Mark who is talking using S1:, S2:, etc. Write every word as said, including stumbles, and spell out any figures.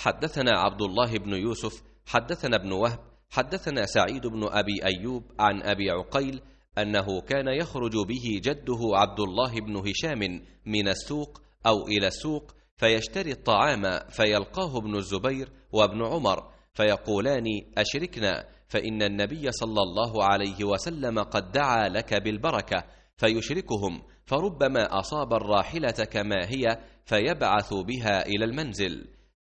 S1: حدثنا عبد الله بن يوسف حدثنا ابن وهب حدثنا سعيد بن أبي أيوب عن أبي عقيل أنه كان يخرج به جده عبد الله بن هشام من السوق أو إلى السوق فيشتري الطعام، فيلقاه ابن الزبير وابن عمر فيقولان: أشركنا، فإن النبي صلى الله عليه وسلم قد دعا لك بالبركة، فيشركهم، فربما أصاب الراحلة كما هي فيبعث بها إلى المنزل.